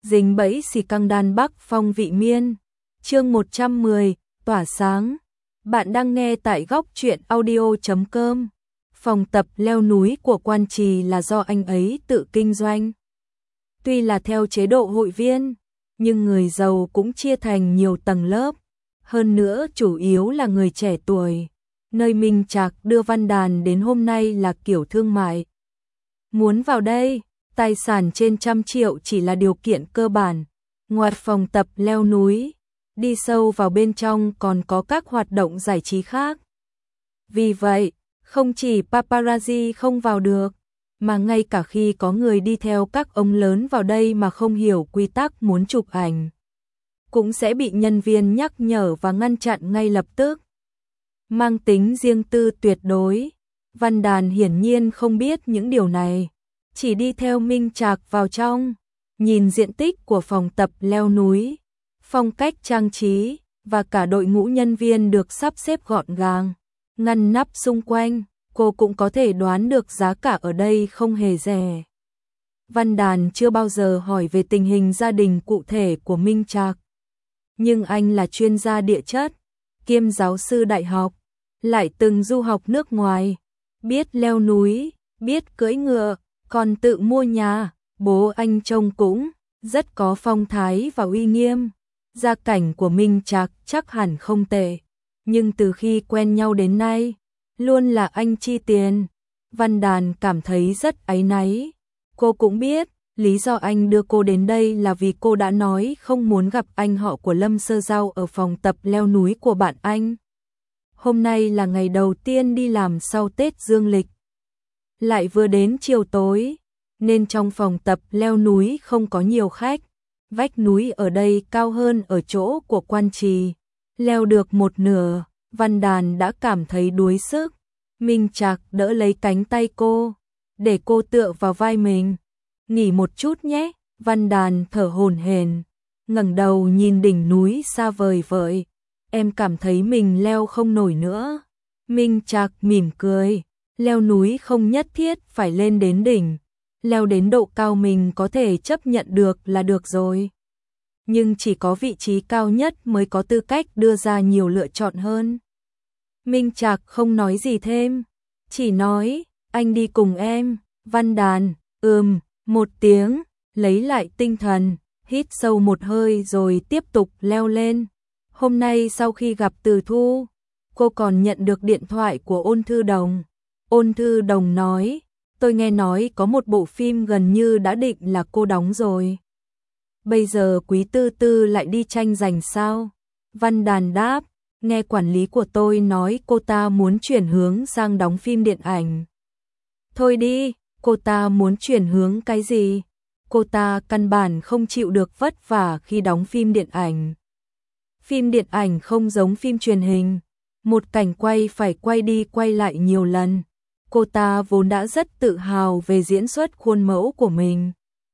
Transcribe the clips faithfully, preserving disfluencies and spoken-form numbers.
dính bẫy xì căng đan Bắc Phong vị miên. Chương một trăm mười, tỏa sáng. Bạn đang nghe tại góc truyện audio chấm com. Phòng tập leo núi của Quan Trì là do anh ấy tự kinh doanh. Tuy là theo chế độ hội viên, nhưng người giàu cũng chia thành nhiều tầng lớp. Hơn nữa chủ yếu là người trẻ tuổi. Nơi Minh Trạc đưa Văn Đàn đến hôm nay là kiểu thương mại. Muốn vào đây, tài sản trên trăm triệu chỉ là điều kiện cơ bản. Ngoài phòng tập leo núi, đi sâu vào bên trong còn có các hoạt động giải trí khác. Vì vậy, không chỉ paparazzi không vào được, mà ngay cả khi có người đi theo các ông lớn vào đây mà không hiểu quy tắc muốn chụp ảnh, cũng sẽ bị nhân viên nhắc nhở và ngăn chặn ngay lập tức. Mang tính riêng tư tuyệt đối, Văn Đàn hiển nhiên không biết những điều này, chỉ đi theo Minh Trạc vào trong, nhìn diện tích của phòng tập leo núi, phong cách trang trí và cả đội ngũ nhân viên được sắp xếp gọn gàng, ngăn nắp xung quanh, cô cũng có thể đoán được giá cả ở đây không hề rẻ. Văn Đàn chưa bao giờ hỏi về tình hình gia đình cụ thể của Minh Trạc, nhưng anh là chuyên gia địa chất, kiêm giáo sư đại học, lại từng du học nước ngoài, biết leo núi, biết cưỡi ngựa, còn tự mua nhà. Bố anh trông cũng rất có phong thái và uy nghiêm. Gia cảnh của Minh Trạc chắc hẳn không tệ, nhưng từ khi quen nhau đến nay, luôn là anh chi tiền. Văn Đàn cảm thấy rất áy náy. Cô cũng biết, lý do anh đưa cô đến đây là vì cô đã nói không muốn gặp anh họ của Lâm Sơ Giao ở phòng tập leo núi của bạn anh. Hôm nay là ngày đầu tiên đi làm sau Tết Dương lịch. Lại vừa đến chiều tối, nên trong phòng tập leo núi không có nhiều khách. Vách núi ở đây cao hơn ở chỗ của Quan Trì. Leo được một nửa, Văn Đàn đã cảm thấy đuối sức. Minh Trạc đỡ lấy cánh tay cô, để cô tựa vào vai mình. Nghỉ một chút nhé. Văn Đàn thở hổn hển, ngẩng đầu nhìn đỉnh núi xa vời vợi. Em cảm thấy mình leo không nổi nữa. Minh Trạc mỉm cười. Leo núi không nhất thiết phải lên đến đỉnh. Leo đến độ cao mình có thể chấp nhận được là được rồi. Nhưng chỉ có vị trí cao nhất mới có tư cách đưa ra nhiều lựa chọn hơn. Minh Trạc không nói gì thêm, chỉ nói, anh đi cùng em. Văn Đàn, ừm, một tiếng, lấy lại tinh thần, hít sâu một hơi rồi tiếp tục leo lên. Hôm nay sau khi gặp Từ Thu, cô còn nhận được điện thoại của Ôn Thư Đồng. Ôn Thư Đồng nói, tôi nghe nói có một bộ phim gần như đã định là cô đóng rồi. Bây giờ Quý Tư Tư lại đi tranh giành sao? Văn Đàn đáp, nghe quản lý của tôi nói cô ta muốn chuyển hướng sang đóng phim điện ảnh. Thôi đi, cô ta muốn chuyển hướng cái gì? Cô ta căn bản không chịu được vất vả khi đóng phim điện ảnh. Phim điện ảnh không giống phim truyền hình, một cảnh quay phải quay đi quay lại nhiều lần. Cô ta vốn đã rất tự hào về diễn xuất khuôn mẫu của mình.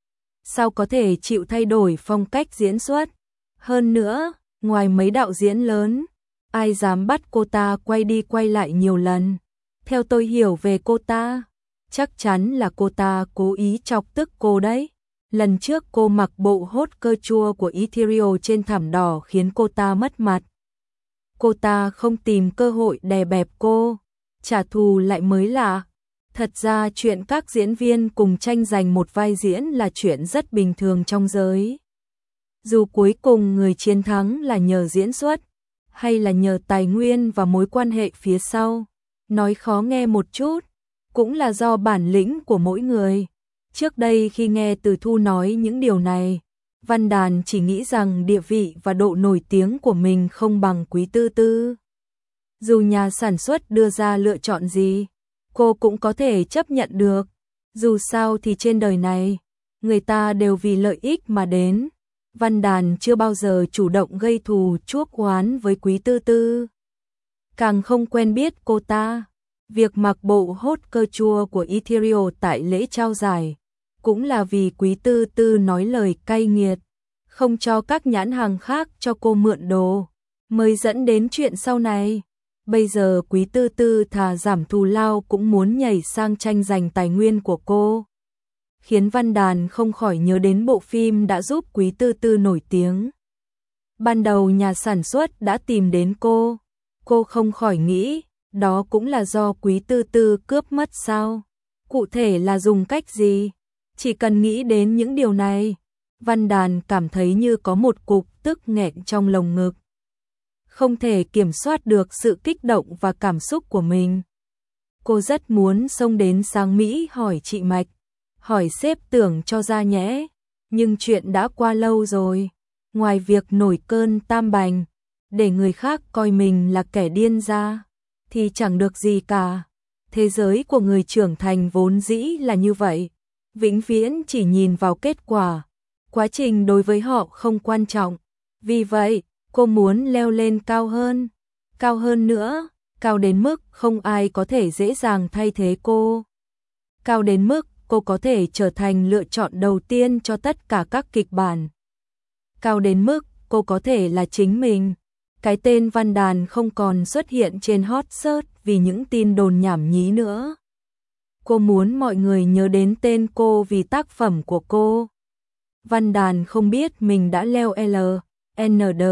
Sao có thể chịu thay đổi phong cách diễn xuất? Hơn nữa, ngoài mấy đạo diễn lớn, ai dám bắt cô ta quay đi quay lại nhiều lần? Theo tôi hiểu về cô ta, chắc chắn là cô ta cố ý chọc tức cô đấy. Lần trước cô mặc bộ hốt cơ chua của Ethereal trên thảm đỏ khiến cô ta mất mặt. Cô ta không tìm cơ hội đè bẹp cô, trả thù lại mới lạ. Thật ra chuyện các diễn viên cùng tranh giành một vai diễn là chuyện rất bình thường trong giới. Dù cuối cùng người chiến thắng là nhờ diễn xuất, hay là nhờ tài nguyên và mối quan hệ phía sau, nói khó nghe một chút, cũng là do bản lĩnh của mỗi người. Trước đây khi nghe Từ Thu nói những điều này, Văn Đàn chỉ nghĩ rằng địa vị và độ nổi tiếng của mình không bằng Quý Tư Tư. Dù nhà sản xuất đưa ra lựa chọn gì, cô cũng có thể chấp nhận được. Dù sao thì trên đời này, người ta đều vì lợi ích mà đến. Văn Đàn chưa bao giờ chủ động gây thù chuốc oán với Quý Tư Tư. Càng không quen biết cô ta. Việc mặc bộ hốt cơ chua của Ethereal tại lễ trao giải, cũng là vì Quý Tư Tư nói lời cay nghiệt, không cho các nhãn hàng khác cho cô mượn đồ, mới dẫn đến chuyện sau này. Bây giờ Quý Tư Tư thà giảm thù lao cũng muốn nhảy sang tranh giành tài nguyên của cô. khiến Văn Đàn không khỏi nhớ đến bộ phim đã giúp Quý Tư Tư nổi tiếng. Ban đầu nhà sản xuất đã tìm đến cô, cô không khỏi nghĩ, đó cũng là do Quý Tư Tư cướp mất sao? Cụ thể là dùng cách gì? Chỉ cần nghĩ đến những điều này, Văn Đàn cảm thấy như có một cục tức nghẹn trong lồng ngực. Không thể kiểm soát được sự kích động và cảm xúc của mình. Cô rất muốn xông đến Sang Mỹ hỏi chị Mạch, hỏi sếp Tưởng cho ra nhẽ, nhưng chuyện đã qua lâu rồi. Ngoài việc nổi cơn tam bành, để người khác coi mình là kẻ điên ra, thì chẳng được gì cả. Thế giới của người trưởng thành vốn dĩ là như vậy, vĩnh viễn chỉ nhìn vào kết quả, quá trình đối với họ không quan trọng. Vì vậy, cô muốn leo lên cao hơn, cao hơn nữa, cao đến mức không ai có thể dễ dàng thay thế cô. Cao đến mức cô có thể trở thành lựa chọn đầu tiên cho tất cả các kịch bản. Cao đến mức cô có thể là chính mình. Cái tên Văn Đàn không còn xuất hiện trên hot search vì những tin đồn nhảm nhí nữa. Cô muốn mọi người nhớ đến tên cô vì tác phẩm của cô. Văn Đàn không biết mình đã leo L, N D,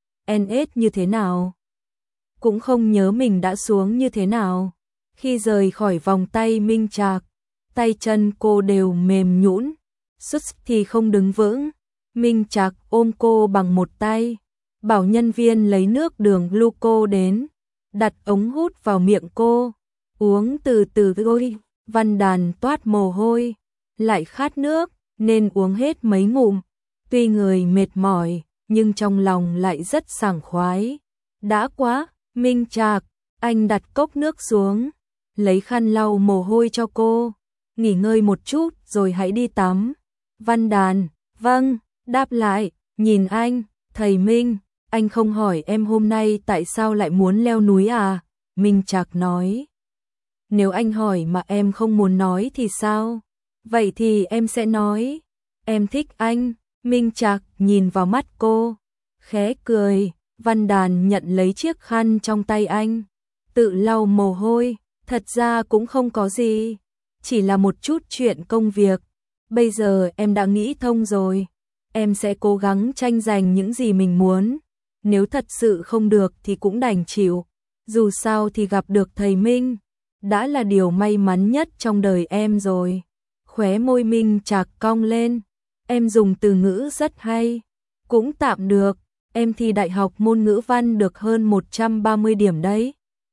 N S như thế nào. Cũng không nhớ mình đã xuống như thế nào. Khi rời khỏi vòng tay Minh Trạc, tay chân cô đều mềm nhũn, xuất thì không đứng vững. Minh Trạc ôm cô bằng một tay, bảo nhân viên lấy nước đường gluco đến, đặt ống hút vào miệng cô, uống từ từ thôi. Văn Đàn toát mồ hôi, lại khát nước, nên uống hết mấy ngụm. Tuy người mệt mỏi, nhưng trong lòng lại rất sảng khoái. Đã quá, Minh Trạc, anh đặt cốc nước xuống, lấy khăn lau mồ hôi cho cô. Nghỉ ngơi một chút rồi hãy đi tắm. Văn Đàn, vâng, đáp lại, nhìn anh, thầy Minh, anh không hỏi em hôm nay tại sao lại muốn leo núi à? Minh Trạc nói. Nếu anh hỏi mà em không muốn nói thì sao? Vậy thì em sẽ nói. Em thích anh. Minh Trạc nhìn vào mắt cô, khẽ cười. Văn Đàn nhận lấy chiếc khăn trong tay anh, tự lau mồ hôi. Thật ra cũng không có gì, chỉ là một chút chuyện công việc. Bây giờ em đã nghĩ thông rồi, em sẽ cố gắng tranh giành những gì mình muốn. Nếu thật sự không được thì cũng đành chịu. Dù sao thì gặp được thầy Minh đã là điều may mắn nhất trong đời em rồi. Khóe môi Minh Trạc cong lên. Em dùng từ ngữ rất hay. Cũng tạm được, em thi đại học môn ngữ văn được hơn một trăm ba mươi điểm đấy.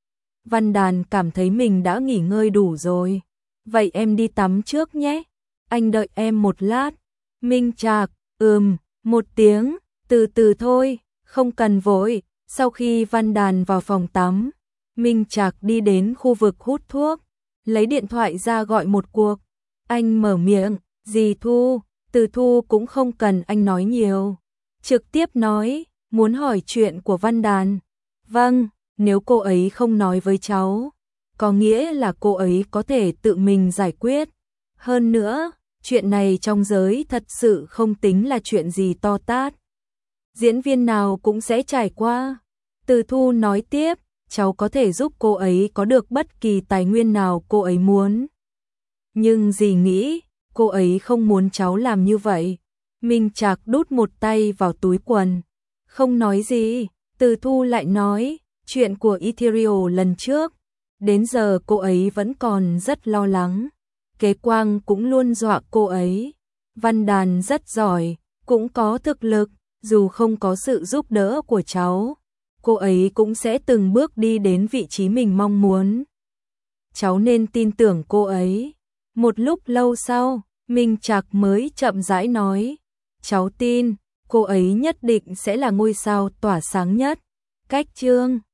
Văn Đàn cảm thấy mình đã nghỉ ngơi đủ rồi. Vậy em đi tắm trước nhé. Anh đợi em một lát. Minh Trạc, ừm, một tiếng, từ từ thôi, không cần vội. Sau khi Văn Đàn vào phòng tắm, Minh Trạc đi đến khu vực hút thuốc, lấy điện thoại ra gọi một cuộc. Anh mở miệng, dì Thu, Từ Thu cũng không cần anh nói nhiều. Trực tiếp nói, muốn hỏi chuyện của Văn Đàn. Vâng, nếu cô ấy không nói với cháu, có nghĩa là cô ấy có thể tự mình giải quyết. Hơn nữa, chuyện này trong giới thật sự không tính là chuyện gì to tát. Diễn viên nào cũng sẽ trải qua. Từ Thu nói tiếp, cháu có thể giúp cô ấy có được bất kỳ tài nguyên nào cô ấy muốn. Nhưng dì nghĩ, cô ấy không muốn cháu làm như vậy. Minh Trạc đút một tay vào túi quần. Không nói gì, Từ Thu lại nói, chuyện của Ethereal lần trước. Đến giờ cô ấy vẫn còn rất lo lắng. Kế Quang cũng luôn dọa cô ấy. Văn Đàn rất giỏi, cũng có thực lực, dù không có sự giúp đỡ của cháu, cô ấy cũng sẽ từng bước đi đến vị trí mình mong muốn. Cháu nên tin tưởng cô ấy. Một lúc lâu sau, Minh Trạc mới chậm rãi nói, cháu tin, cô ấy nhất định sẽ là ngôi sao tỏa sáng nhất. Cách chương